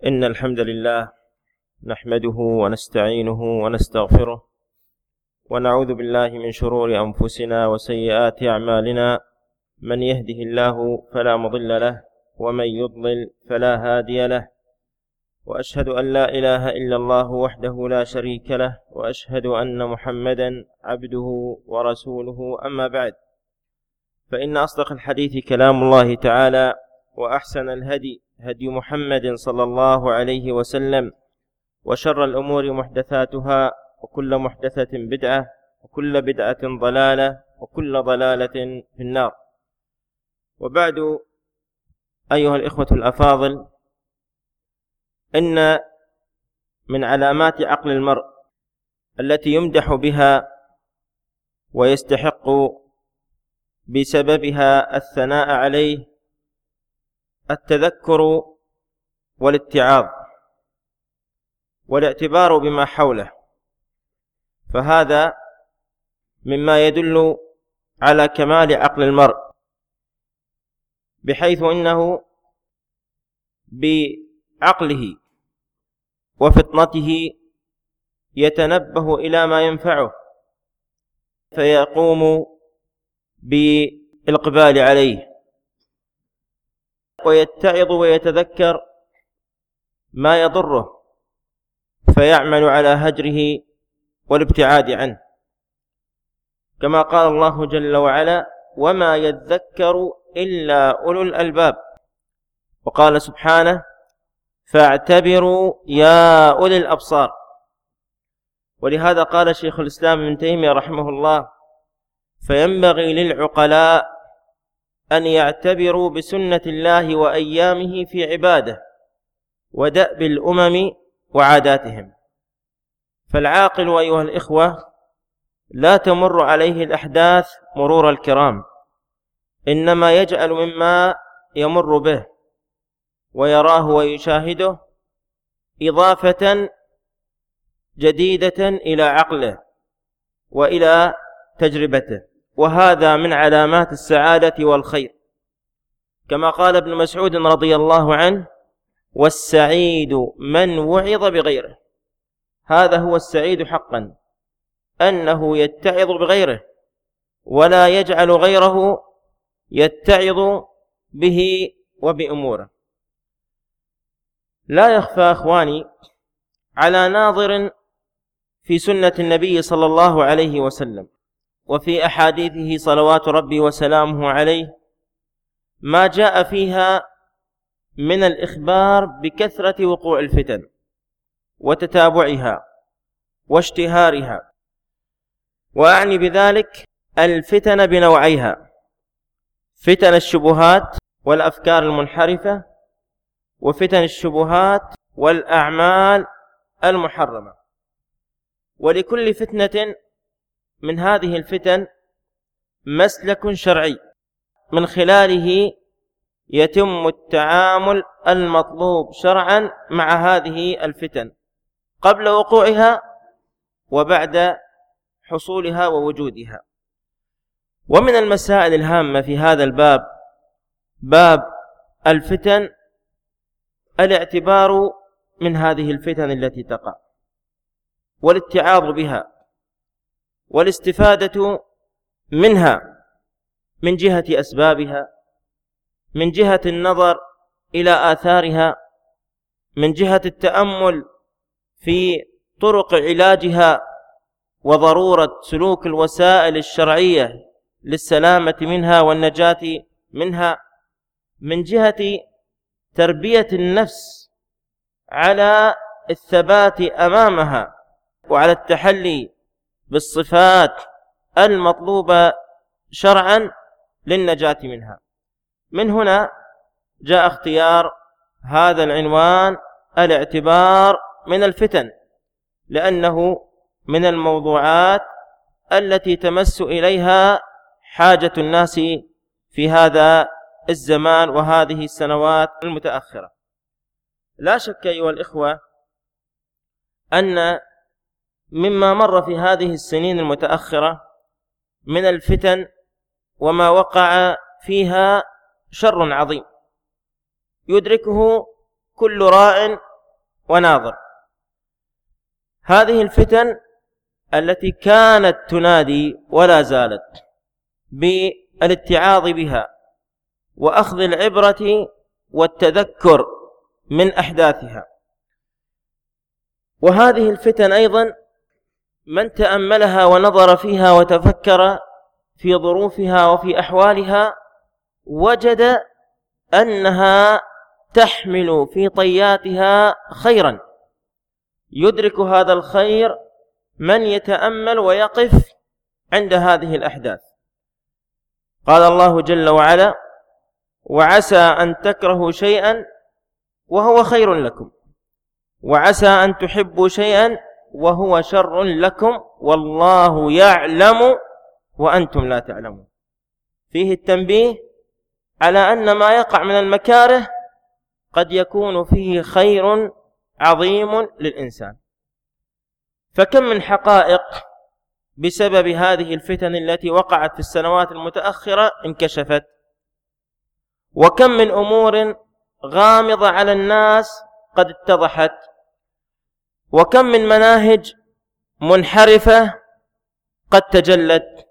إن الحمد لله نحمده ونستعينه ونستغفره ونعوذ بالله من شرور أنفسنا وسيئات أعمالنا. من يهده الله فلا مضل له ومن يضلل فلا هادي له، وأشهد أن لا إله إلا الله وحده لا شريك له، وأشهد أن محمدا عبده ورسوله. أما بعد، فإن أصدق الحديث كلام الله تعالى، وأحسن الهدي هدي محمد صلى الله عليه وسلم، وشر الأمور محدثاتها، وكل محدثة بدعة، وكل بدعة ضلالة، وكل ضلالة في النار. وبعد، أيها الإخوة الأفاضل، إن من علامات عقل المرء التي يمدح بها ويستحق بسببها الثناء عليه التذكر والاتعاظ والاعتبار بما حوله، فهذا مما يدل على كمال عقل المرء، بحيث إنه بعقله وفطنته يتنبه إلى ما ينفعه فيقوم بالإقبال عليه، ويتعظ ويتذكر ما يضره فيعمل على هجره والابتعاد عنه، كما قال الله جل وعلا: وما يذكر إلا أولو الألباب. وقال سبحانه: فاعتبروا يا أولي الأبصار. ولهذا قال شيخ الإسلام ابن تيمية رحمه الله: فينبغي للعقلاء أن يعتبروا بسنة الله وأيامه في عباده ودأب الأمم وعاداتهم. فالعاقل أيها الإخوة لا تمر عليه الأحداث مرور الكرام، إنما يجعل مما يمر به ويراه ويشاهده إضافة جديدة إلى عقله وإلى تجربته، وهذا من علامات السعادة والخير، كما قال ابن مسعود رضي الله عنه: والسعيد من وعظ بغيره. هذا هو السعيد حقا، أنه يتعظ بغيره ولا يجعل غيره يتعظ به وبأموره. لا يخفى أخواني على ناظر في سنة النبي صلى الله عليه وسلم وفي أحاديثه صلوات ربي وسلامه عليه ما جاء فيها من الإخبار بكثرة وقوع الفتن وتتابعها واشتهارها، وأعني بذلك الفتن بنوعيها: فتن الشبهات والأفكار المنحرفة، وفتن الشبهات والأعمال المحرمة. ولكل فتنة من هذه الفتن مسلك شرعي من خلاله يتم التعامل المطلوب شرعا مع هذه الفتن قبل وقوعها وبعد حصولها ووجودها. ومن المسائل الهامة في هذا الباب، باب الفتن، الاعتبار من هذه الفتن التي تقع والاتعاظ بها والاستفادة منها من جهة أسبابها، من جهة النظر إلى آثارها، من جهة التأمل في طرق علاجها وضرورة سلوك الوسائل الشرعية للسلامة منها والنجاة منها، من جهة تربية النفس على الثبات أمامها وعلى التحلي بالصفات المطلوبة شرعا للنجاة منها. من هنا جاء اختيار هذا العنوان: الاعتبار من الفتن، لأنه من الموضوعات التي تمس إليها حاجة الناس في هذا الزمان وهذه السنوات المتأخرة. لا شك أيها الإخوة أن مما مر في هذه السنين المتأخرة من الفتن وما وقع فيها شر عظيم يدركه كل راع وناظر. هذه الفتن التي كانت تنادي ولا زالت بالاتعاظ بها وأخذ العبرة والتذكر من أحداثها. وهذه الفتن أيضا من تأملها ونظر فيها وتفكر في ظروفها وفي أحوالها وجد أنها تحمل في طياتها خيرا، يدرك هذا الخير من يتأمل ويقف عند هذه الأحداث. قال الله جل وعلا: وعسى أن تكرهوا شيئا وهو خير لكم، وعسى أن تحبوا شيئا وهو شر لكم، والله يعلم وأنتم لا تعلمون. فيه التنبيه على أن ما يقع من المكاره قد يكون فيه خير عظيم للإنسان. فكم من حقائق بسبب هذه الفتن التي وقعت في السنوات المتأخرة انكشفت، وكم من أمور غامضة على الناس قد اتضحت، وكم من مناهج منحرفة قد تجلت،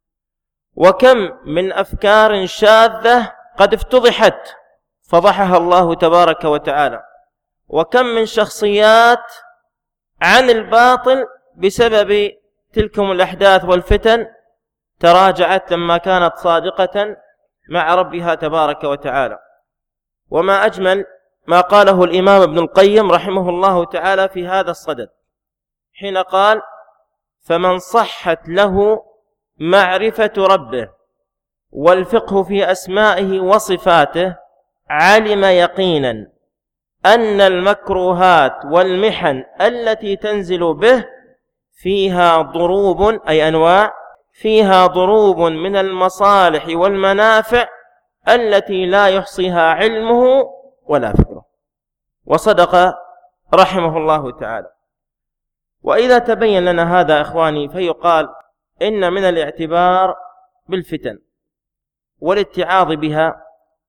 وكم من أفكار شاذة قد افتضحت فضحها الله تبارك وتعالى، وكم من شخصيات عن الباطل بسبب تلكم الأحداث والفتن تراجعت لما كانت صادقة مع ربها تبارك وتعالى. وما أجمل ما قاله الإمام ابن القيم رحمه الله تعالى في هذا الصدد حين قال: فمن صحت له معرفة ربه والفقه في أسمائه وصفاته علم يقينا أن المكروهات والمحن التي تنزل به فيها ضروب، أي أنواع، فيها ضروب من المصالح والمنافع التي لا يحصيها علمه ولا فكره. وصدق رحمه الله تعالى. وإذا تبين لنا هذا إخواني فيقال إن من الاعتبار بالفتن والاتعاظ بها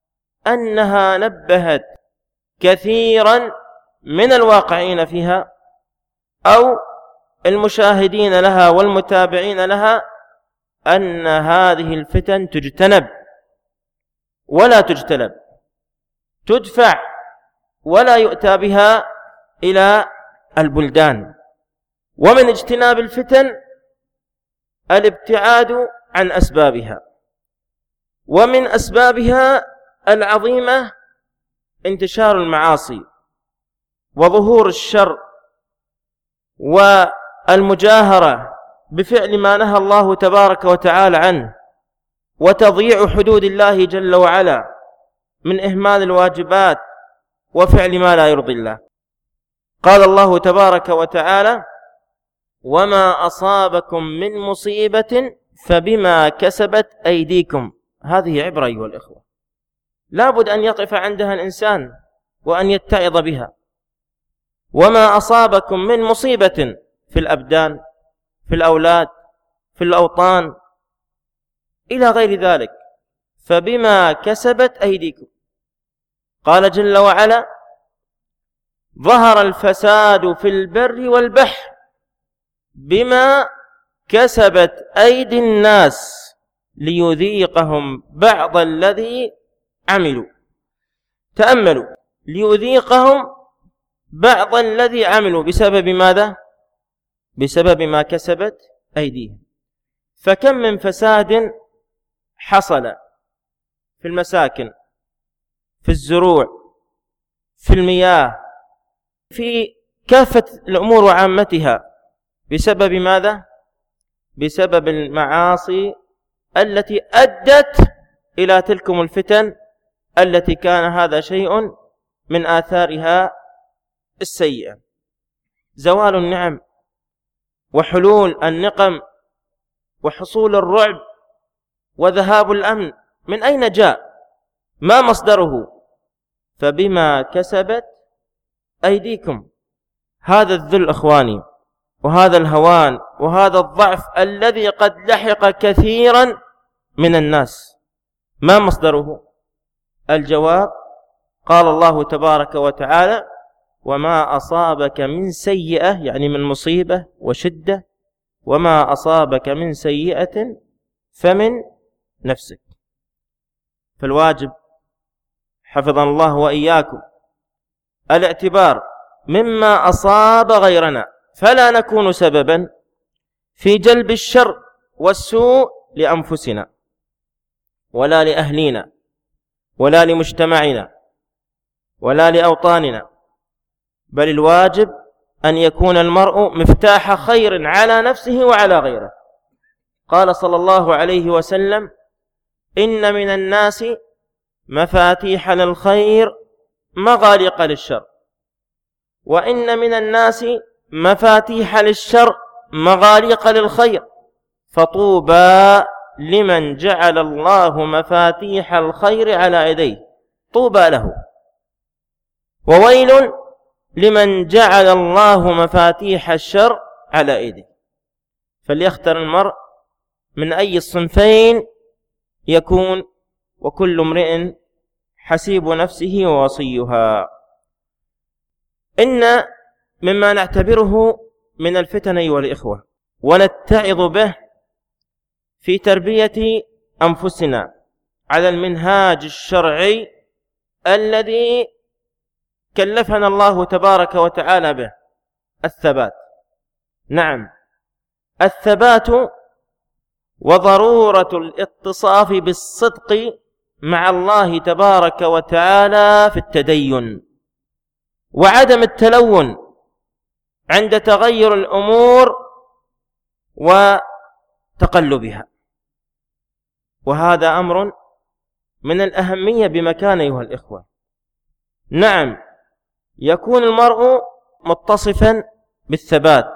أنها نبهت كثيرا من الواقعين فيها أو المشاهدين لها والمتابعين لها أن هذه الفتن تجتنب ولا تجتلب، تدفع ولا يؤتى بها إلى البلدان. ومن اجتناب الفتن الابتعاد عن أسبابها، ومن أسبابها العظيمة انتشار المعاصي وظهور الشر والمجاهرة بفعل ما نهى الله تبارك وتعالى عنه، وتضييع حدود الله جل وعلا من إهمال الواجبات وفعل ما لا يرضي الله. قال الله تبارك وتعالى: وما أصابكم من مصيبة فبما كسبت أيديكم. هذه عبرة أيها الإخوة، لابد أن يقف عندها الإنسان وأن يتعظ بها. وما أصابكم من مصيبة في الأبدان، في الأولاد، في الأوطان، إلى غير ذلك، فبما كسبت أيديكم. قال جل وعلا: ظهر الفساد في البر والبحر بما كسبت أيدي الناس ليذيقهم بعض الذي عملوا. تأملوا، ليذيقهم بعض الذي عملوا بسبب ماذا؟ بسبب ما كسبت أيديهم. فكم من فساد حصل في المساكن، في الزروع، في المياه، في كافة الأمور وعامتها بسبب ماذا؟ بسبب المعاصي التي أدت إلى تلكم الفتن التي كان هذا شيء من آثارها السيئة. زوال النعم وحلول النقم وحصول الرعب وذهاب الأمن من أين جاء؟ ما مصدره؟ فبما كسبت أيديكم. هذا الذل أخواني، وهذا الهوان، وهذا الضعف الذي قد لحق كثيرا من الناس، ما مصدره؟ الجواب: قال الله تبارك وتعالى: وما أصابك من سيئة يعني من مصيبة وشدة، وما أصابك من سيئة فمن نفسك. فالواجب حفظنا الله وإياكم الاعتبار مما أصاب غيرنا، فلا نكون سببا في جلب الشر والسوء لأنفسنا ولا لأهلنا ولا لمجتمعنا ولا لأوطاننا، بل الواجب أن يكون المرء مفتاح خير على نفسه وعلى غيره. قال صلى الله عليه وسلم: إن من الناس مفاتيح للخير مغاليق للشر، وإن من الناس مفاتيح للشر مغاليق للخير، فطوبى لمن جعل الله مفاتيح الخير على يديه، طوبى له، وويل لمن جعل الله مفاتيح الشر على يديه. فليختر المرء من أي الصنفين يكون، وكل امرئ حسيب نفسه ووصيها. إن مما نعتبره من الفتن أيها الإخوة ونتعظ به في تربية أنفسنا على المنهاج الشرعي الذي كلفنا الله تبارك وتعالى به الثبات. نعم، الثبات وضرورة الاتصاف بالصدق مع الله تبارك وتعالى في التدين، وعدم التلون عند تغير الأمور وتقلبها، وهذا أمر من الأهمية بمكان أيها الإخوة. نعم، يكون المرء متصفا بالثبات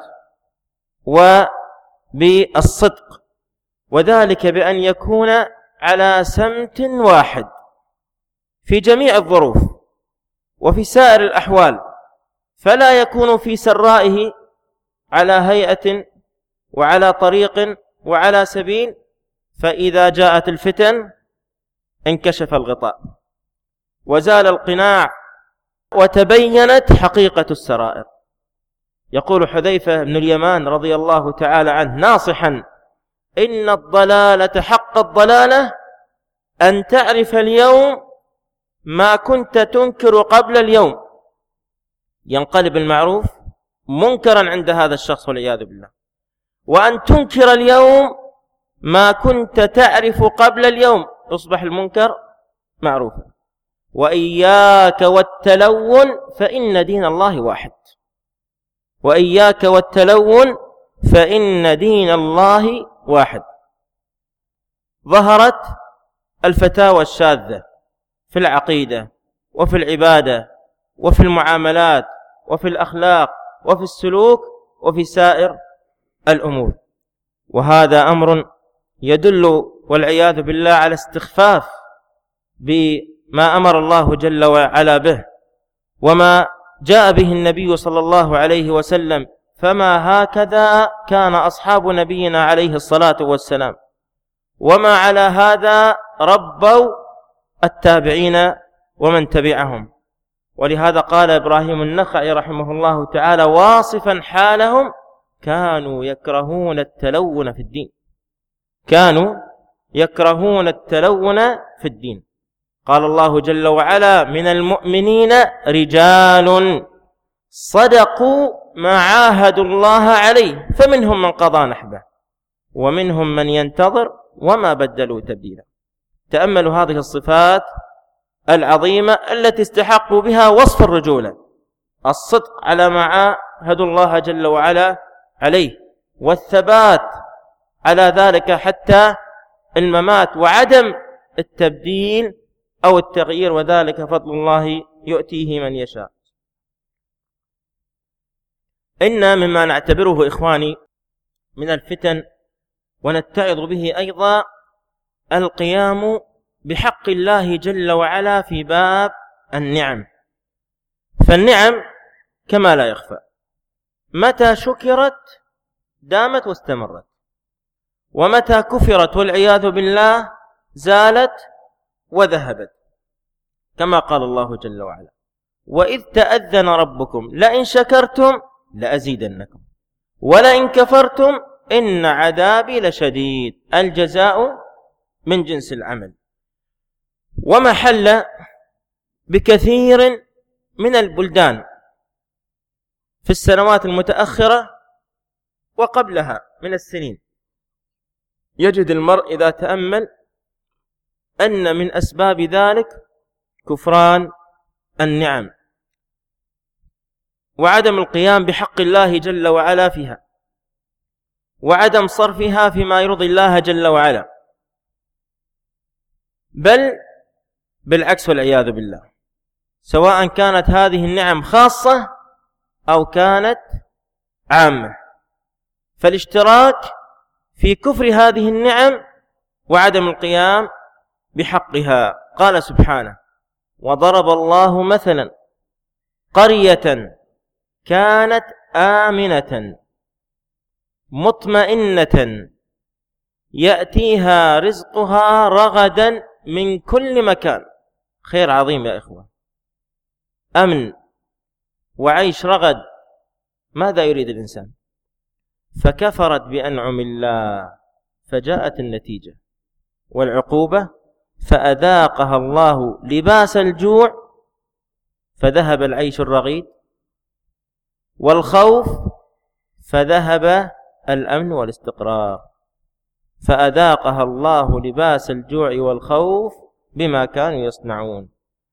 وبالصدق، وذلك بأن يكون على سمت واحد في جميع الظروف وفي سائر الأحوال، فلا يكون في سرائه على هيئة وعلى طريق وعلى سبيل، فإذا جاءت الفتن انكشف الغطاء وزال القناع وتبينت حقيقة السرائر. يقول حذيفة بن اليمان رضي الله تعالى عنه ناصحا: إن الضلالة حق الضلالة أن تعرف اليوم ما كنت تنكر قبل اليوم. ينقلب المعروف منكرا عند هذا الشخص والعياذ بالله، وأن تنكر اليوم ما كنت تعرف قبل اليوم يصبح المنكر معروفا. وإياك والتلون فإن دين الله واحد، وإياك والتلون فإن دين الله واحد. ظهرت الفتاوى الشاذة في العقيدة وفي العبادة وفي المعاملات وفي الأخلاق وفي السلوك وفي سائر الأمور، وهذا أمر يدل والعياذ بالله على استخفاف بما أمر الله جل وعلا به وما جاء به النبي صلى الله عليه وسلم. فما هكذا كان أصحاب نبينا عليه الصلاة والسلام، وما على هذا ربوا التابعين ومن تبعهم. ولهذا قال إبراهيم النخعي رحمه الله تعالى واصفا حالهم: كانوا يكرهون التلون في الدين، كانوا يكرهون التلون في الدين. قال الله جل وعلا: من المؤمنين رجال صدقوا ما عاهدوا الله عليه فمنهم من قضى نحبه ومنهم من ينتظر وما بدلوا تبديلا. تأملوا هذه الصفات العظيمة التي استحقوا بها وصف الرجولة: الصدق على ما عاهدوا الله جل وعلا عليه، والثبات على ذلك حتى الممات، وعدم التبديل أو التغيير، وذلك فضل الله يؤتيه من يشاء. إن مما نعتبره إخواني من الفتن ونتعظ به أيضا القيام بحق الله جل وعلا في باب النعم. فالنعم كما لا يخفى متى شكرت دامت واستمرت، ومتى كفرت والعياذ بالله زالت وذهبت، كما قال الله جل وعلا: وإذ تأذن ربكم لئن شكرتم لأزيدنكم ولئن كفرتم إن عذابي لشديد. الجزاء من جنس العمل. وما حل بكثير من البلدان في السنوات المتأخرة وقبلها من السنين، يجد المرء إذا تأمل أن من أسباب ذلك كفران النعم وعدم القيام بحق الله جل وعلا فيها، وعدم صرفها فيما يرضي الله جل وعلا، بل بالعكس والعياذ بالله، سواء كانت هذه النعم خاصة أو كانت عامة. فالاشتراك في كفر هذه النعم وعدم القيام بحقها. قال سبحانه: وضرب الله مثلا قرية كانت آمنة مطمئنة يأتيها رزقها رغدا من كل مكان. خير عظيم يا إخوة، أمن وعيش رغد، ماذا يريد الإنسان؟ فكفرت بأنعم الله فجاءت النتيجة والعقوبة، فأذاقها الله لباس الجوع فذهب العيش الرغيد، والخوف فذهب الأمن والاستقرار. فأذاقها الله لباس الجوع والخوف بما كانوا يصنعون.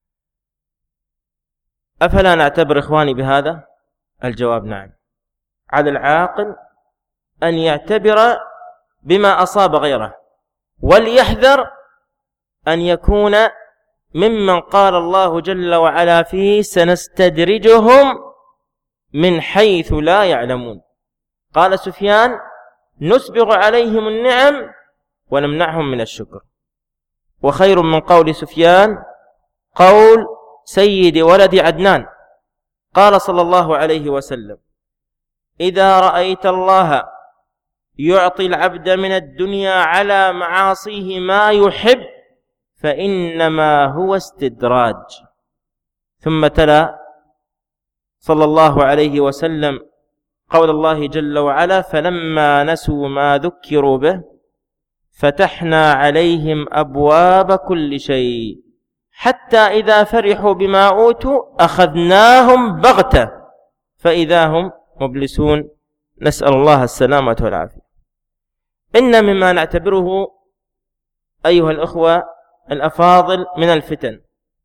أفلا نعتبر إخواني بهذا؟ الجواب نعم. على العاقل أن يعتبر بما أصاب غيره، وليحذر أن يكون ممن قال الله جل وعلا فيه: سنستدرجهم من حيث لا يعلمون. قال سفيان: نسبغ عليهم النعم ونمنعهم من الشكر. وخير من قول سفيان قول سيد ولد عدنان، قال صلى الله عليه وسلم: إذا رأيت الله يعطي العبد من الدنيا على معاصيه ما يحب فإنما هو استدراج. ثم تلا صلى الله عليه وسلم قول الله جل وعلا: فلما نسوا ما ذكروا به فتحنا عليهم أبواب كل شيء حتى إذا فرحوا بما أوتوا أخذناهم بغتة فإذا هم مبلسون. نسأل الله السلامة والعافية. إن مما نعتبره أيها الأخوة الأفاضل من الفتن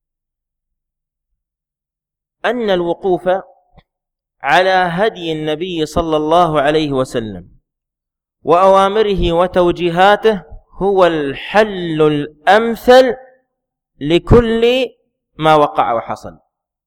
أن الوقوف على هدي النبي صلى الله عليه وسلم وأوامره وتوجيهاته هو الحل الأمثل لكل ما وقع وحصل،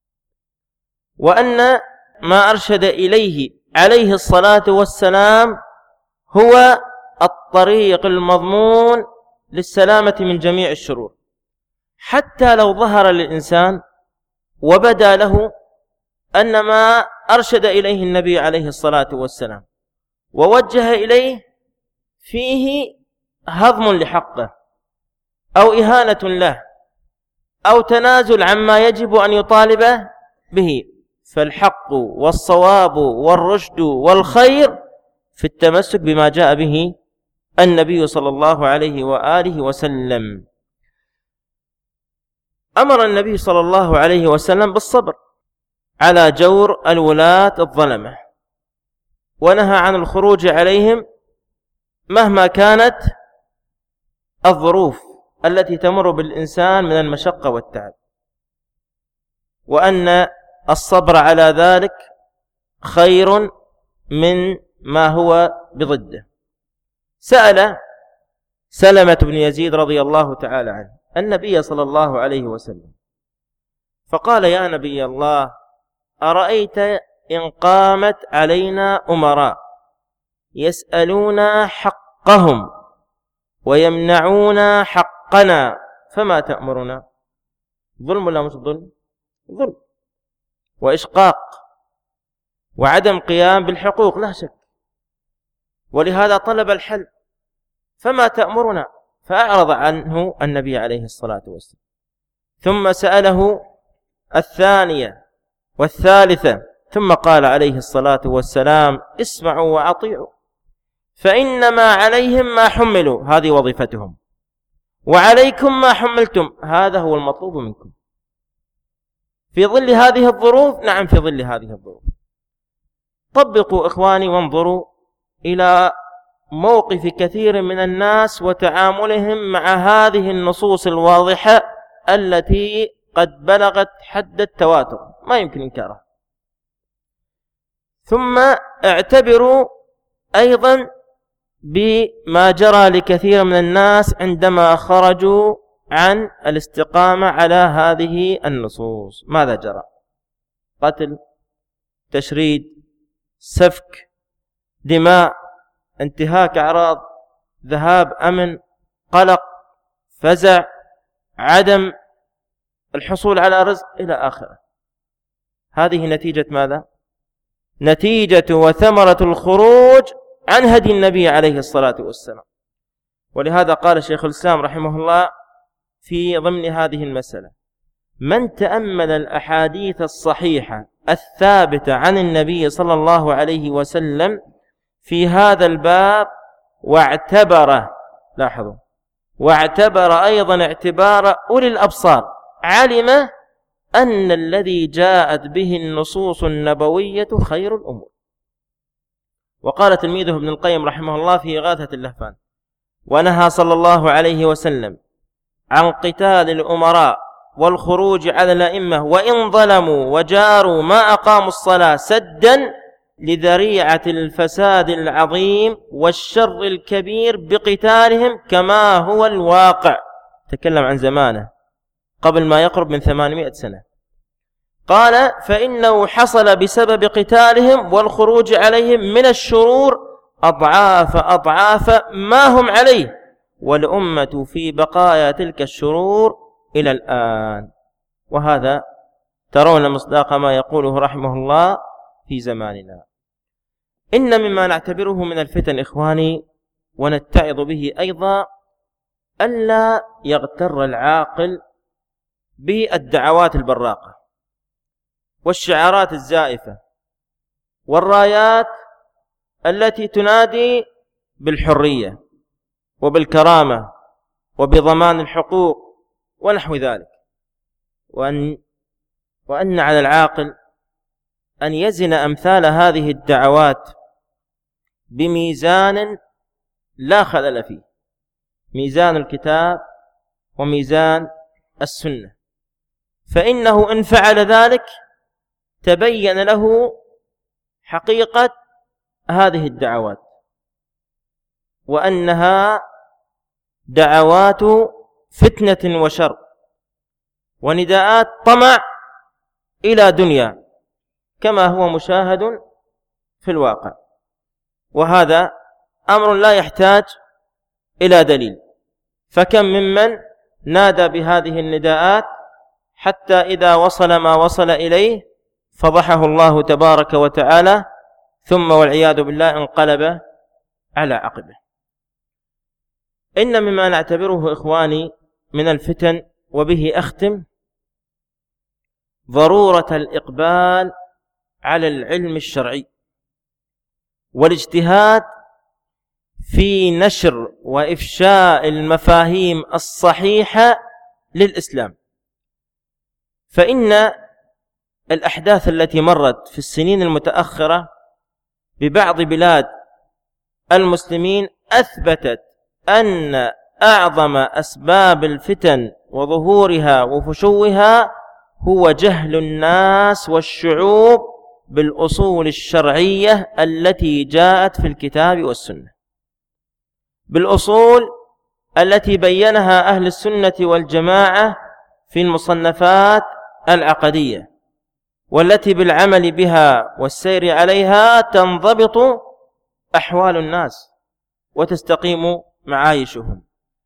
وأن ما أرشد إليه عليه الصلاة والسلام هو الطريق المضمون للسلامة من جميع الشرور. حتى لو ظهر للإنسان وبدا له أن ما أرشد إليه النبي عليه الصلاة والسلام ووجه إليه فيه هضم لحقه أو إهانة له أو تنازل عما يجب أن يطالب به، فالحق والصواب والرشد والخير في التمسك بما جاء به النبي صلى الله عليه وآله وسلم. أمر النبي صلى الله عليه وسلم بالصبر على جور الولاة الظلمة، ونهى عن الخروج عليهم مهما كانت الظروف التي تمر بالإنسان من المشقة والتعب، وأن الصبر على ذلك خير من ما هو بضده. سأل سلمة بن يزيد رضي الله تعالى عنه النبي صلى الله عليه وسلم فقال: يا نبي الله، أرأيت إن قامت علينا أمراء يسألون حقهم ويمنعون حقنا فما تأمرنا؟ ظلم ولا مش ظلم؟ ظلم وإشقاق وعدم قيام بالحقوق لا شك، ولهذا طلب الحل. فما تأمرنا؟ فأعرض عنه النبي عليه الصلاة والسلام. ثم سأله الثانية والثالثة. ثم قال عليه الصلاة والسلام: اسمعوا وأطيعوا، فإنما عليهم ما حملوا، هذه وظيفتهم، وعليكم ما حملتم، هذا هو المطلوب منكم. في ظل هذه الظروف، نعم، في ظل هذه الظروف طبقوا إخواني وانظروا إلى موقف كثير من الناس وتعاملهم مع هذه النصوص الواضحة التي قد بلغت حد التواتر، ما يمكن إنكارها. ثم اعتبروا أيضا بما جرى لكثير من الناس عندما خرجوا عن الاستقامة على هذه النصوص. ماذا جرى؟ قتل، تشريد، سفك دماء، انتهاك أعراض، ذهاب أمن، قلق، فزع، عدم الحصول على رزق إلى آخره. هذه نتيجة ماذا؟ نتيجة وثمرة الخروج عن هدي النبي عليه الصلاة والسلام. ولهذا قال شيخ الإسلام رحمه الله في ضمن هذه المسألة: من تأمل الأحاديث الصحيحة الثابتة عن النبي صلى الله عليه وسلم في هذا الباب واعتبر، لاحظوا، واعتبر أيضا اعتبار أولي الأبصار، علم أن الذي جاءت به النصوص النبوية خير الأمور. وقال تلميذه ابن القيم رحمه الله في إغاثة اللهفان: ونهى صلى الله عليه وسلم عن قتال الأمراء والخروج على الأئمة وإن ظلموا وجاروا ما أقاموا الصلاة سدا لذريعة الفساد العظيم والشر الكبير بقتالهم كما هو الواقع. تكلم عن زمانه قبل ما يقرب من 800 سنة. قال: فإنه حصل بسبب قتالهم والخروج عليهم من الشرور أضعاف ما هم عليه، والأمة في بقايا تلك الشرور إلى الآن. وهذا ترون مصداق ما يقوله رحمه الله في زماننا. إن مما نعتبره من الفتن إخواني ونتعظ به أيضا ألا يغتر العاقل بالدعوات البراقة والشعارات الزائفة والرايات التي تنادي بالحرية وبالكرامة وبضمان الحقوق ونحو ذلك، وأن على العاقل أن يزن أمثال هذه الدعوات بميزان لا خلل فيه، ميزان الكتاب وميزان السنة، فإنه إن فعل ذلك تبين له حقيقة هذه الدعوات، وأنها دعوات فتنة وشر ونداءات طمع إلى دنيا كما هو مشاهد في الواقع. وهذا أمر لا يحتاج إلى دليل، فكم ممن نادى بهذه النداءات حتى إذا وصل ما وصل إليه فضحه الله تبارك وتعالى، ثم والعياذ بالله انقلب على عقبه. إن مما نعتبره إخواني من الفتن، وبه أختم، ضرورة الإقبال على العلم الشرعي والاجتهاد في نشر وإفشاء المفاهيم الصحيحة للإسلام. فإن الأحداث التي مرت في السنين المتأخرة ببعض بلاد المسلمين أثبتت أن أعظم أسباب الفتن وظهورها وفشوها هو جهل الناس والشعوب بالأصول الشرعية التي جاءت في الكتاب والسنة، بالأصول التي بينها أهل السنة والجماعة في المصنفات العقدية، والتي بالعمل بها والسير عليها تنضبط أحوال الناس وتستقيم معايشهم.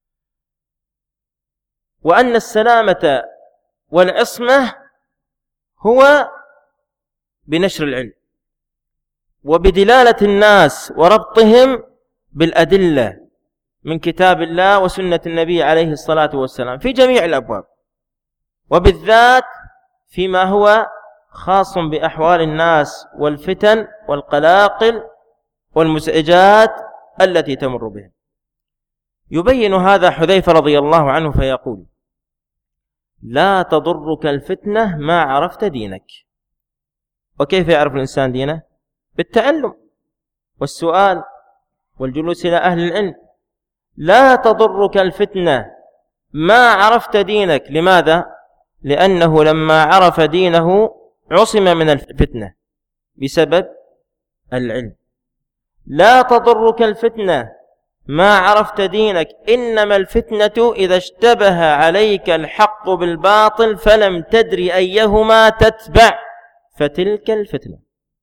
وأن السلامة والعصمة هو بنشر العلم وبدلالة الناس وربطهم بالأدلة من كتاب الله وسنة النبي عليه الصلاة والسلام في جميع الأبواب، وبالذات فيما هو خاص بأحوال الناس والفتن والقلاقل والمزعجات التي تمر بهم. يبين هذا حذيفة رضي الله عنه فيقول: لا تضرك الفتنة ما عرفت دينك. وكيف يعرف الإنسان دينه؟ بالتعلم والسؤال والجلوس إلى أهل العلم. لا تضرك الفتنة ما عرفت دينك. لماذا؟ لأنه لما عرف دينه عصم من الفتنة بسبب العلم. لا تضرك الفتنة ما عرفت دينك، إنما الفتنة إذا اشتبه عليك الحق بالباطل فلم تدري أيهما تتبع فتلك الفتنة.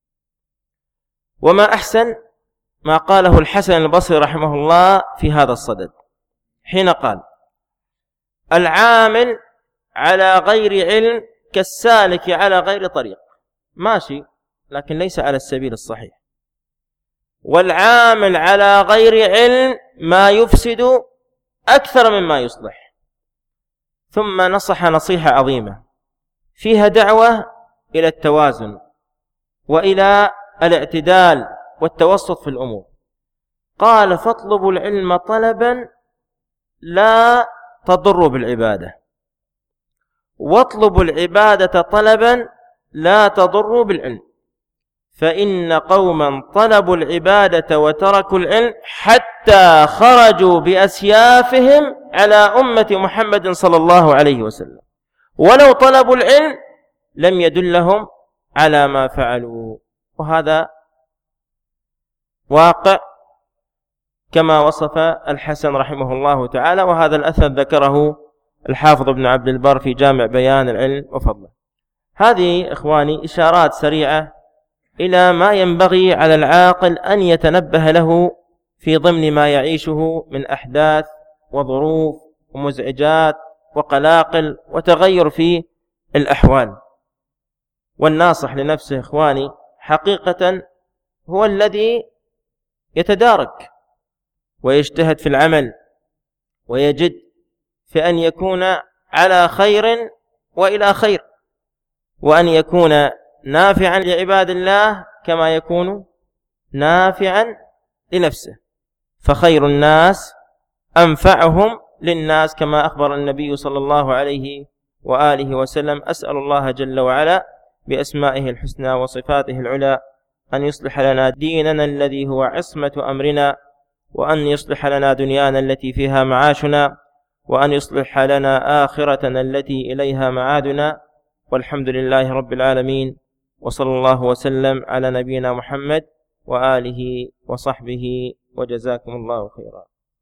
وما أحسن ما قاله الحسن البصري رحمه الله في هذا الصدد حين قال: العامل على غير علم كالسالك على غير طريق. ماشي لكن ليس على السبيل الصحيح. والعامل على غير علم ما يفسد أكثر مما يصلح. ثم نصح نصيحة عظيمة فيها دعوة إلى التوازن وإلى الاعتدال والتوسط في الأمور. قال: فاطلبوا العلم طلبا لا تضروا بالعبادة، واطلبوا العبادة طلبا لا تضروا بالعلم، فإن قوما طلبوا العبادة وتركوا العلم حتى خرجوا بأسيافهم على أمة محمد صلى الله عليه وسلم، ولو طلبوا العلم لم يدلهم على ما فعلوا. وهذا واقع كما وصف الحسن رحمه الله تعالى، وهذا الأثر ذكره الحافظ ابن عبد البر في جامع بيان العلم وفضله. هذه إخواني إشارات سريعة إلى ما ينبغي على العاقل أن يتنبه له في ضمن ما يعيشه من أحداث وظروف ومزعجات وقلاقل وتغير في الأحوال. والناصح لنفسه إخواني حقيقة هو الذي يتدارك ويجتهد في العمل ويجد في أن يكون على خير وإلى خير، وأن يكون نافعا لعباد الله كما يكون نافعا لنفسه. فخير الناس أنفعهم للناس كما أخبر النبي صلى الله عليه وآله وسلم. أسأل الله جل وعلا بأسمائه الحسنى وصفاته العلى أن يصلح لنا ديننا الذي هو عصمة أمرنا، وأن يصلح لنا دنيانا التي فيها معاشنا، وأن يصلح لنا آخرتنا التي إليها معادنا. والحمد لله رب العالمين، وصلى الله وسلم على نبينا محمد وآله وصحبه، وجزاكم الله خيرا.